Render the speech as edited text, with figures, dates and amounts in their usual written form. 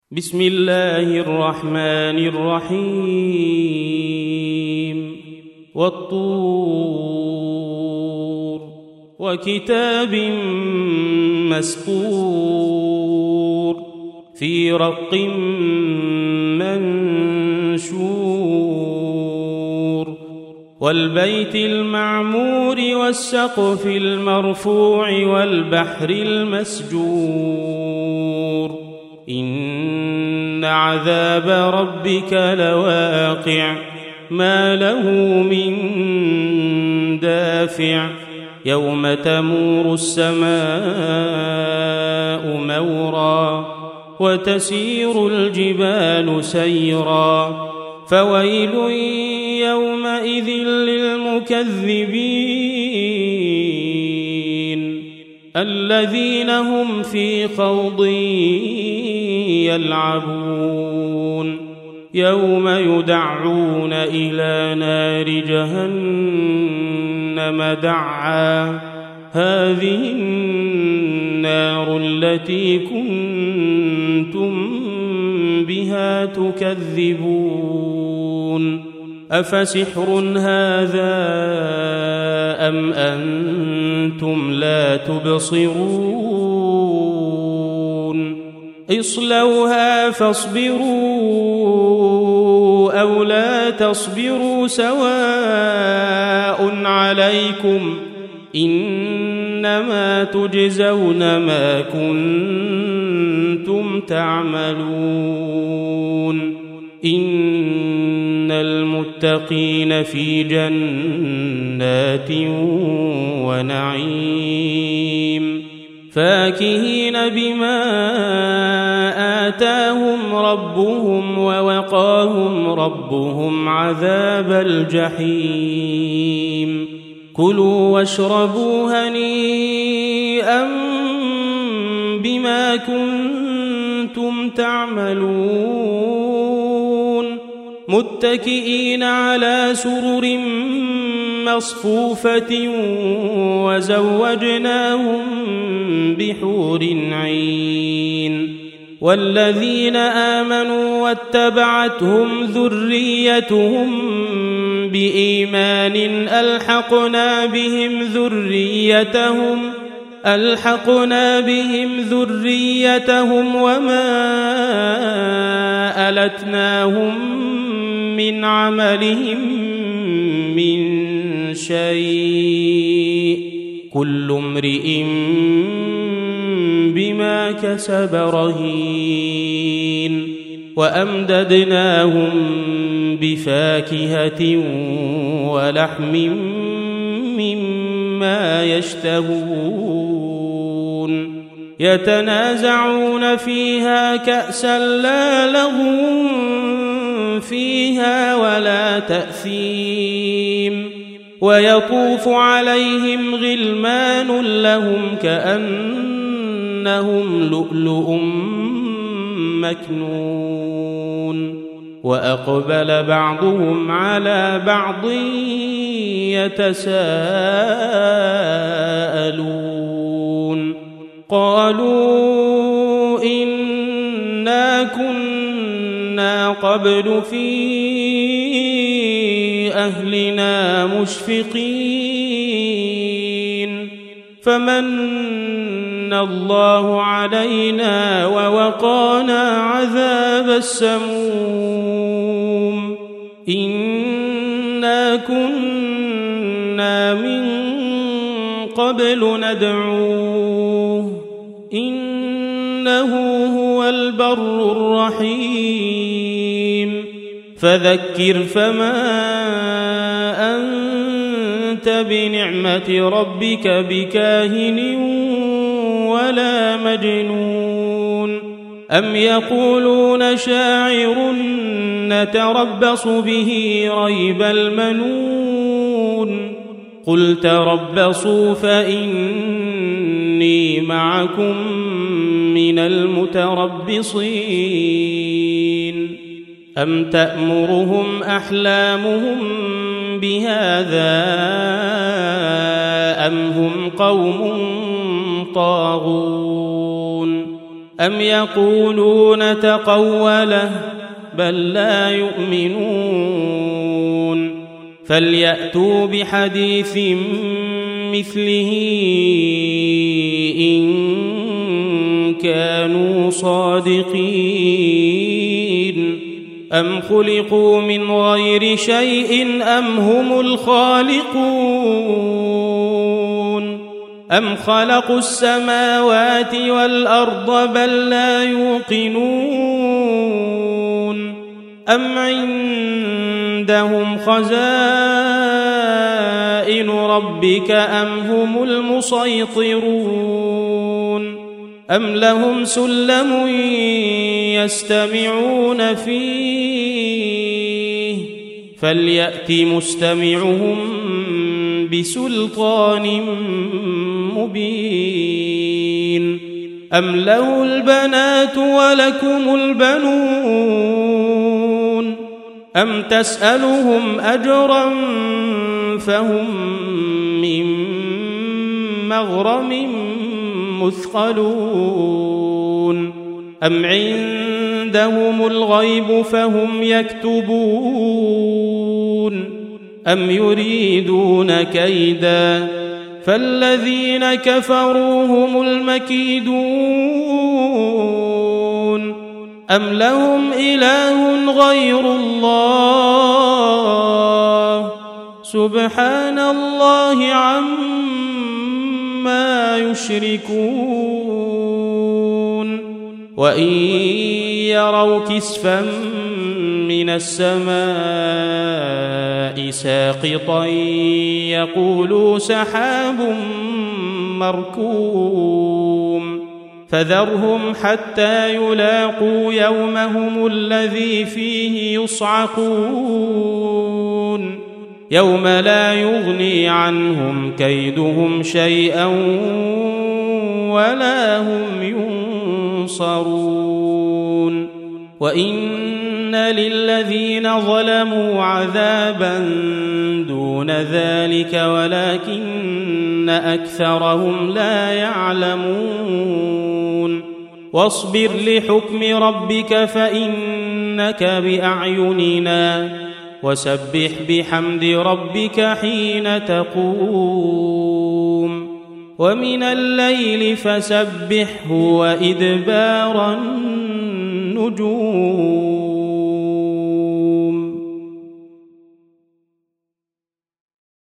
بسم الله الرحمن الرحيم والطور وكتاب مسطور في رق منشور والبيت المعمور والسقف المرفوع والبحر المسجور إن عذاب ربك لواقع ما له من دافع يوم تمور السماء مورا وتسير الجبال سيرا فويل يومئذ للمكذبين الذين هم في خوض يلعبون يوم يدعون إلى نار جهنم دعا هذه النار التي كنتم بها تكذبون أفسحر هذا أم أنتم لا تبصرون اصلوها فاصبروا أو لا تصبروا سواء عليكم إنما تجزون ما كنتم تعملون إن المتقين في جنات ونعيم فاكهين بما آتاهم ربهم ووقاهم ربهم عذاب الجحيم كلوا واشربوا هنيئا بما كنتم تعملون متكئين على سرر مصفوفة وزوجناهم بحور عين والذين آمنوا واتبعتهم ذريتهم بإيمان ألحقنا بهم ذريتهم وما ألتناهم من عملهم من شيء كل امرئ بما كسب رهين وأمددناهم بفاكهة ولحم مما يشتهون يتنازعون فيها كأسا لا لغو فيها ولا تأثيم ويطوف عليهم غلمان لهم كأنهم لؤلؤ مكنون وأقبل بعضهم على بعض يتساءلون قالوا إنا كنا قبل في أهلنا مشفقين فمن الله علينا ووقانا عذاب السموم إنا كنا من قبل ندعوه إنه هو البر الرحيم فذكر فما أنت بنعمة ربك بكاهن ولا مجنون أم يقولون شاعر نتربص به ريب المنون قل تربصوا فإني معكم من المتربصين أم تأمرهم أحلامهم بهذا أم هم قوم طاغون أم يقولون تقوله بل لا يؤمنون فليأتوا بحديث مثله إن كانوا صادقين أم خلقوا من غير شيء أم هم الخالقون أم خلقوا السماوات والأرض بل لا يوقنون أم عندهم خزائن ربك أم هم المسيطرون أم لهم سلم يستمعون فيه فليأت مستمعهم بسلطان مبين أم له البنات ولكم البنون أم تسألهم أجرا فهم من مغرم مثقلون أم عندهم الغيب فهم يكتبون أم يريدون كيدا فالذين كفروا هم المكيدون أم لهم إله غير الله سبحان الله عما يشركون وإن يروا كسفا من السماء ساقطا يقولوا سحاب مركوم فذرهم حتى يلاقوا يومهم الذي فيه يصعقون يوم لا يغني عنهم كيدهم شيئا ولا هم ينصرون وإن للذين ظلموا عذابا دون ذلك ولكن أكثرهم لا يعلمون واصبر لحكم ربك فإنك بأعيننا وسبح بحمد ربك حين تقوم ومن الليل فسبحه وإدبار النجوم